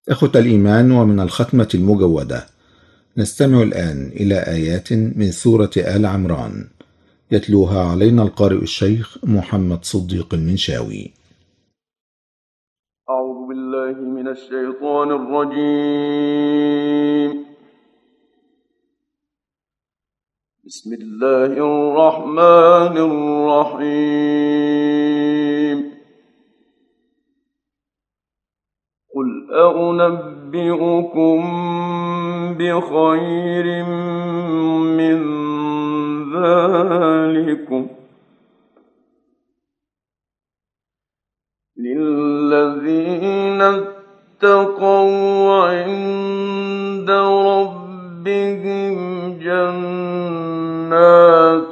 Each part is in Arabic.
إخوة الإيمان، ومن الختمة المجودة نستمع الآن إلى آيات من سورة آل عمران يتلوها علينا القارئ الشيخ محمد صديق المنشاوي. أعوذ بالله من الشيطان الرجيم. بسم الله الرحمن الرحيم. قل أنبئكم بخير من ذلكم للذين اتقوا عند ربهم جنات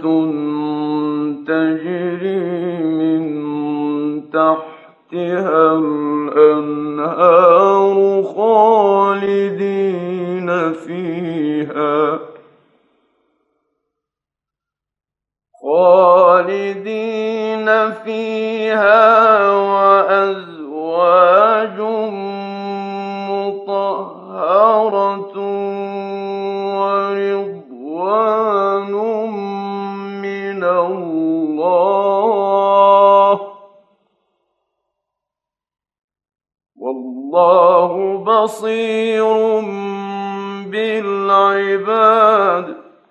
تجري من تحتها الأنهار خالدين فيها وأزواج مطهرة ورضوان من الله والله بصير بالعباد.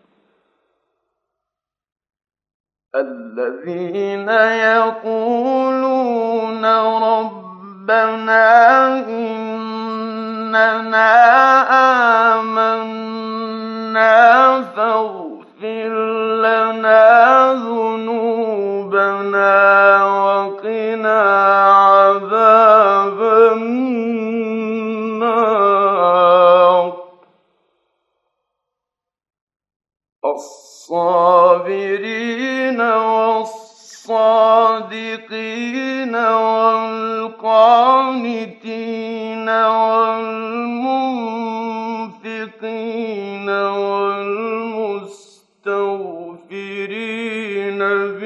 الذين يقولون ربنا إننا آمنا فاغفر لنا ذنوبنا وقنا عذاب النار. الصابرين والصادقين والقانتين والمنفقين والمستغفرين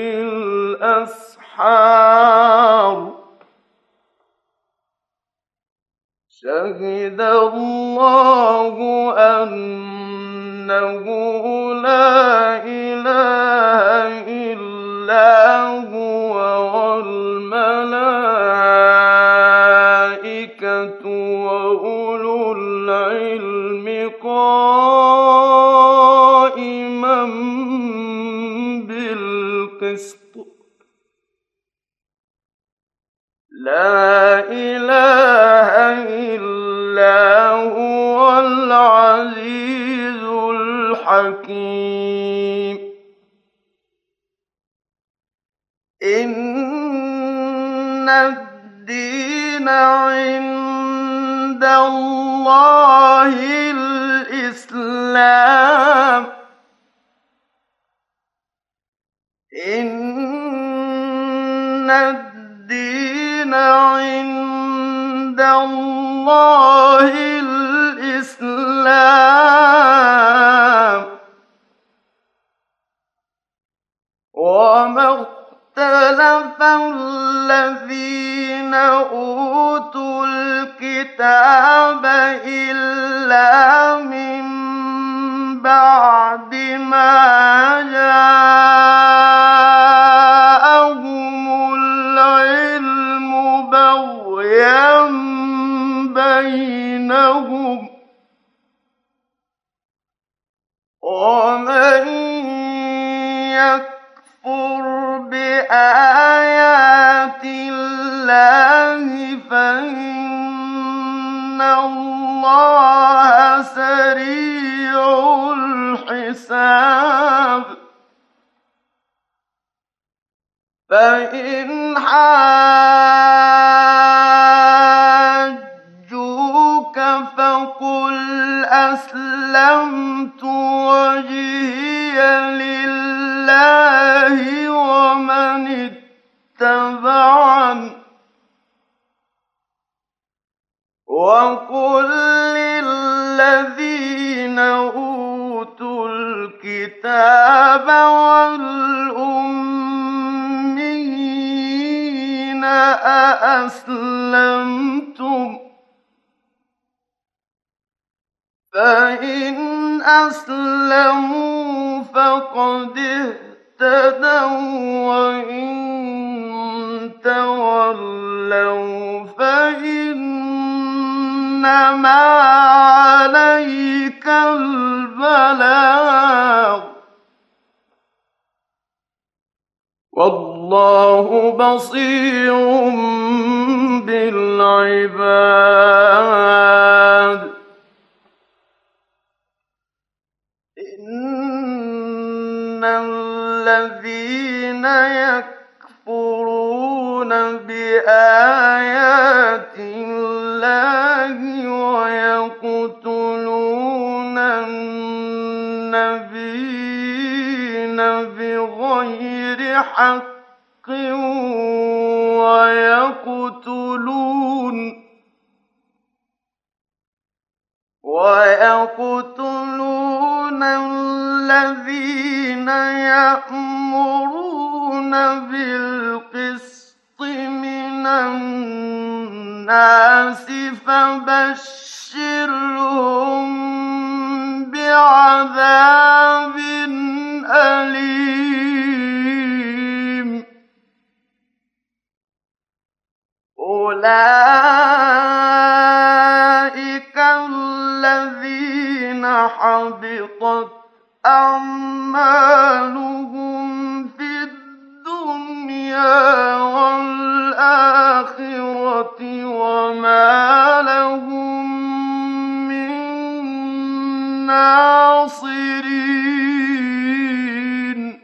بالأسحار. شهد الله أنه لا إله إلا هو والملائكة وأولو العلم قائما بالقسط. لا إله إلا هو العزيز الحكيم. إن الدين عند الله الإسلام. إن الدين عند الله الإسلام. وما اختلف الذين أوتوا الكتاب إلا من بعد ما جاءهم العلم بغيا بينهم. ومن يكفر بآيات الله فإن الله سريع الحساب. فإن حاجوك فقل أسلمت وجهي لله ومن اتبعني وقل للذين أوتوا الكتاب والأميين أأسلمتم فإن أسلموا فقد اهتدوا وإن تولوا فإنما عليك البلاغ والله بصير بالعباد إن الذين يكفرون بآيات الله ويقتلون النبيين بغير حق ويقتلون الذين يأمرون بالقسط من الناس فبشرهم بعذاب أليم أولئك الذين حبطت أعمالهم في الدنيا والآخرة وما لهم من ناصرين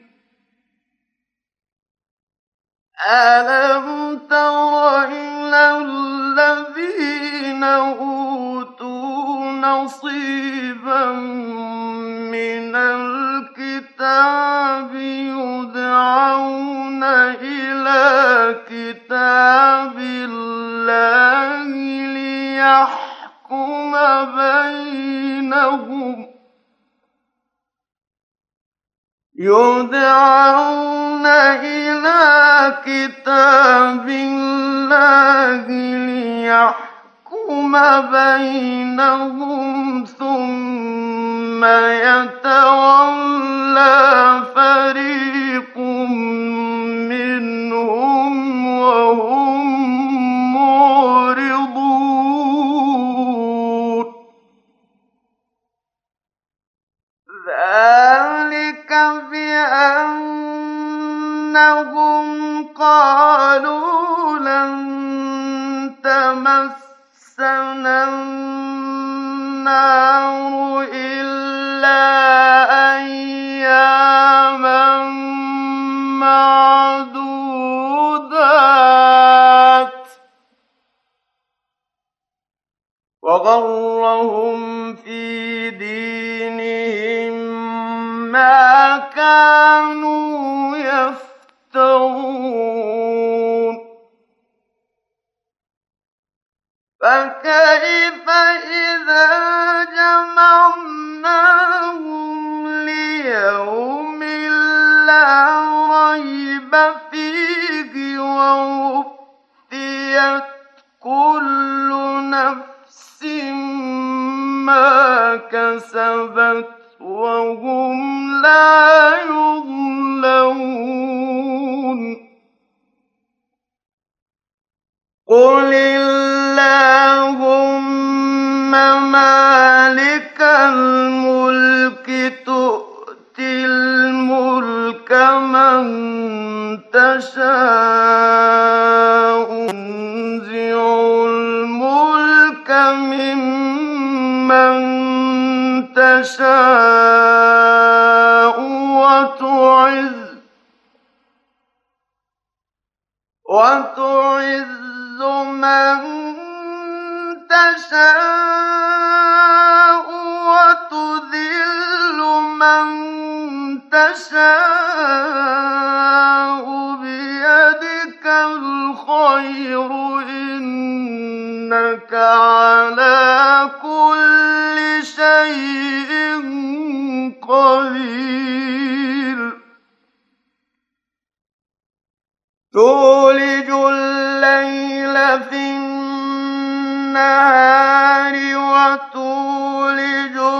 ألم تر إلى الذين أوتوا نصيبا من الكتاب يدعون إلى كتاب الله ليحكم بينهم يدعون إلى كتاب الله ليحكم بينهم ثم يتولى فريق منهم وهم معرضون ذلك بأنهم قالوا لن تمسنا النار إلا أياما معدودات وغرهم في دينهم ما كانوا يفترون فكيف إذا جمعناهم ليوم لا ريب فيه ووفيت كل نفس ما كسبت وهم لا يظلمون قل اللهم مالك الملك تؤتي الملك من تشاء تنزع الملك ممن تشاء وتعز من تشاء وتذل من تشاء بيدك الخير إنك على كل شيء قدير تولج الليل في النهار وتولج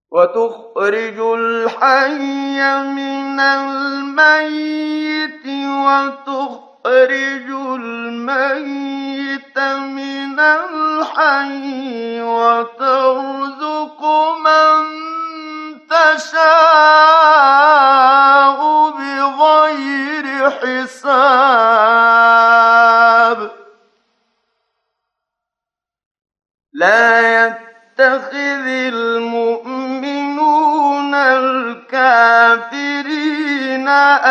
وتخرج الحي من الميت وتخرج الميت من الحي وترزق من تشاء بغير حساب لا يتخذ المؤمنون الكافرين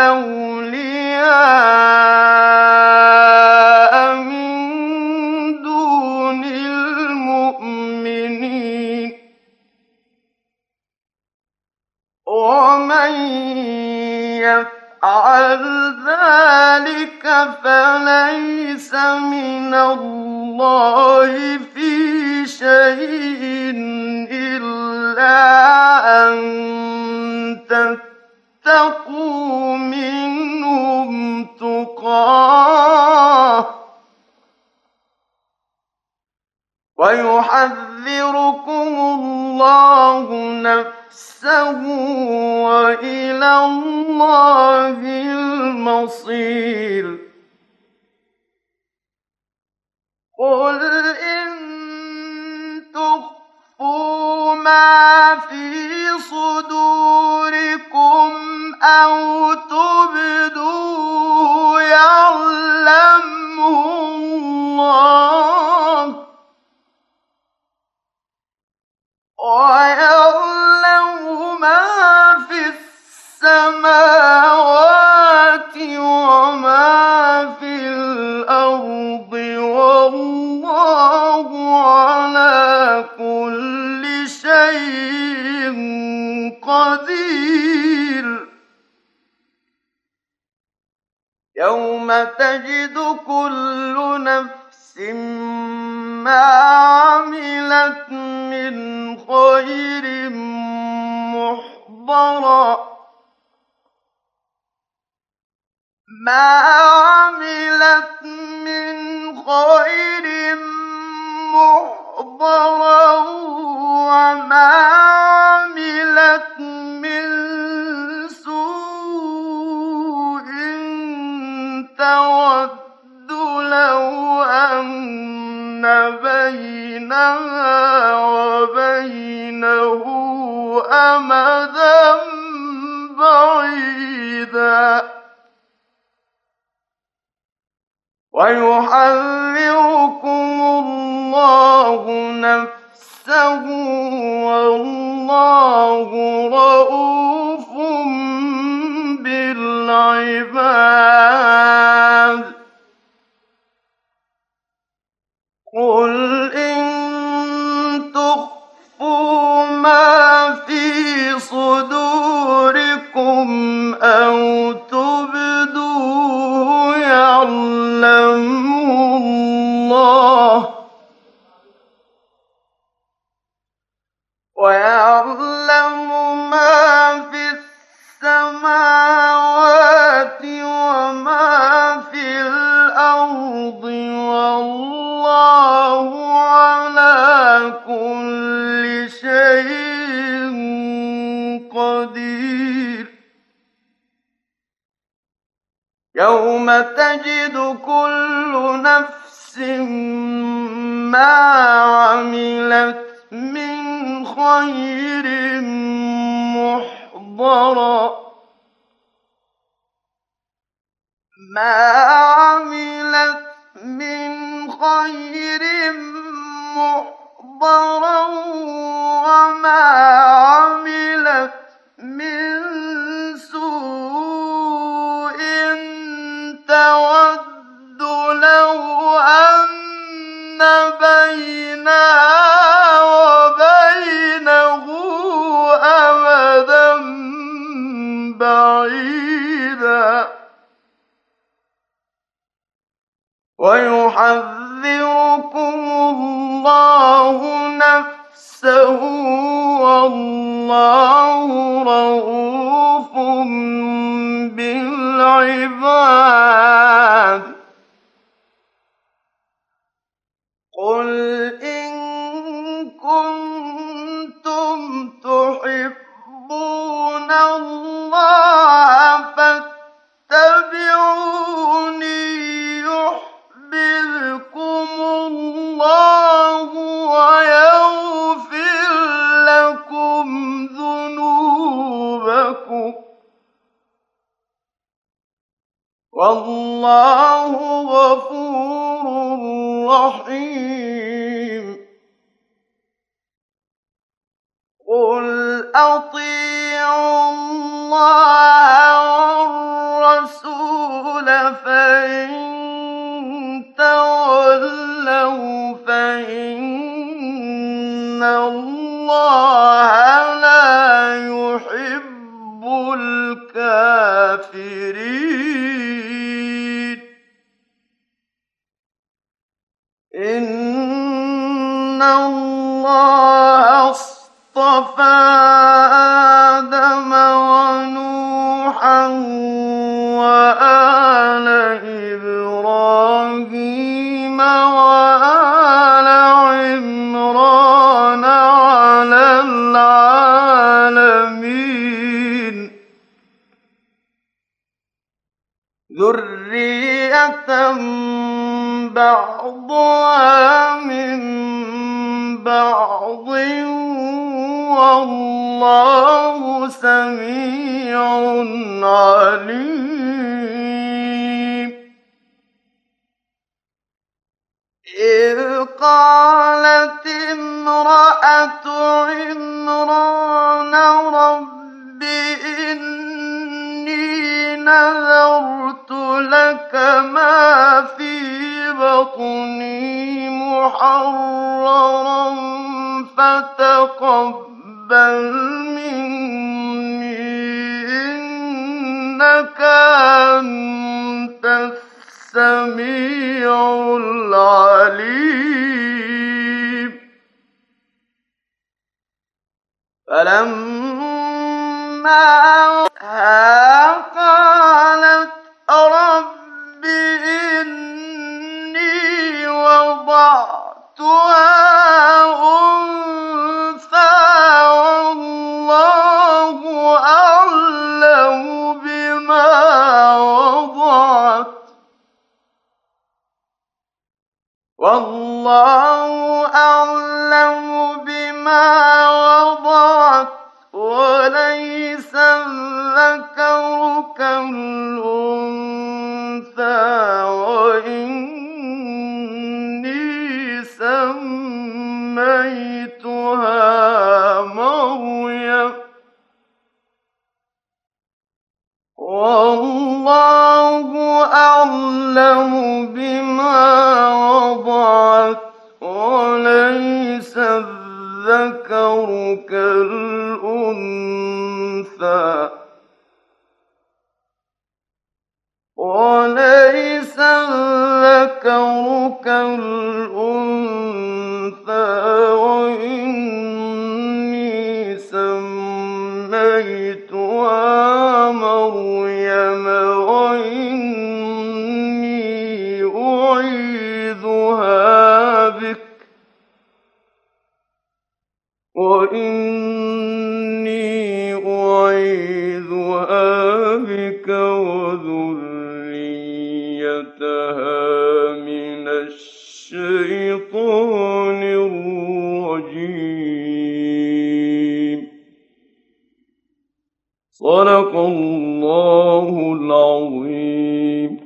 أولياء من دون المؤمنين ومن يفعل ذلك فليس من الله في شيء إلا أن تتقوا منهم تقاه ويحذركم الله نفسه وإلى الله المصير قل إن تخفوا ما في صدوركم أو تبدوه يعلمه الله ويعلم ما في السماوات وما في الأرض والله على كل شيء قدير يوم تجد كل نفس ما عملت من خير محضرا وما عملت من سوء تود لو أن بينها وبينه أمدا بعيدا ويحذركم الله نفسه والله رءوف بالعباد قل إن تخفوا ما في صدوركم أو تبدوه يعلمه الله ويعلم ما في السماوات وما في الأرض والله على كل شيء قدير يوم تجد كل نفس ما عملت من خير محضرا وما عملت من سوء تود لو أن بينها وبينه أمدا بعيدا ويحذركم الله نفسه والله رءوف بالعباد قل إن كنتم تحبون قُلْ أَطِيعُوا اللَّهَ وَالرَّسُولَ فَإِن تَوَلَّوْا فَإِنَّ اللَّهَ لَا يُحِبُّ الْكَافِرِينَ إِنَّ اللَّهَ اصْطَفَىٰ آدَمَ وَنُوحًا وَآلَ إِبْرَاهِيمَ وَآلَ عِمْرَانَ عَلَى الْعَالَمِينَ ذُرِّيَّةً بَعْضُهَا مِن بَعْضٍ ۗ وَاللَّهُ سَمِيعٌ عَلِيمٌ إِذْ قَالَتِ امْرَأَتُ عِمْرَانَ رَبِّ إِنِّي نَذَرْتُ لَكَ مَا فِي بَطْنِي مُحَرَّرًا فَتَقَبَّلْ مِنِّي إِنَّكَ أَنتَ السَّمِيعُ الْعَلِيمُ فَلَمَّا وَضَعَهَا قَالَتْ رَبِّ إِنِّي وَضَعْتُهَا أُنثَىٰ وَاللَّهُ أَعْلَمُ بِمَا وَضَعَتْ وَلَيْسَ الذَّكَرُ كَالْأُنثَىٰ وَإِنِّي سَمَّيْتُهَا مَرْيَمَ وَاللَّهُ أَعْلَمُ بِمَا وَضَعَتْ وَلَيْسَ الذَّكَرُ كَالْأُنثَىٰ وَإِنِّي سَمَّيْتُهَا مَرْيَمَ وَإِنِّي أُعِيذُهَا بِكَ وَذُرِّيَّتَهَا مِنَ الشَّيْطَانِ الرَّجِيمِ صدق الله العظيم.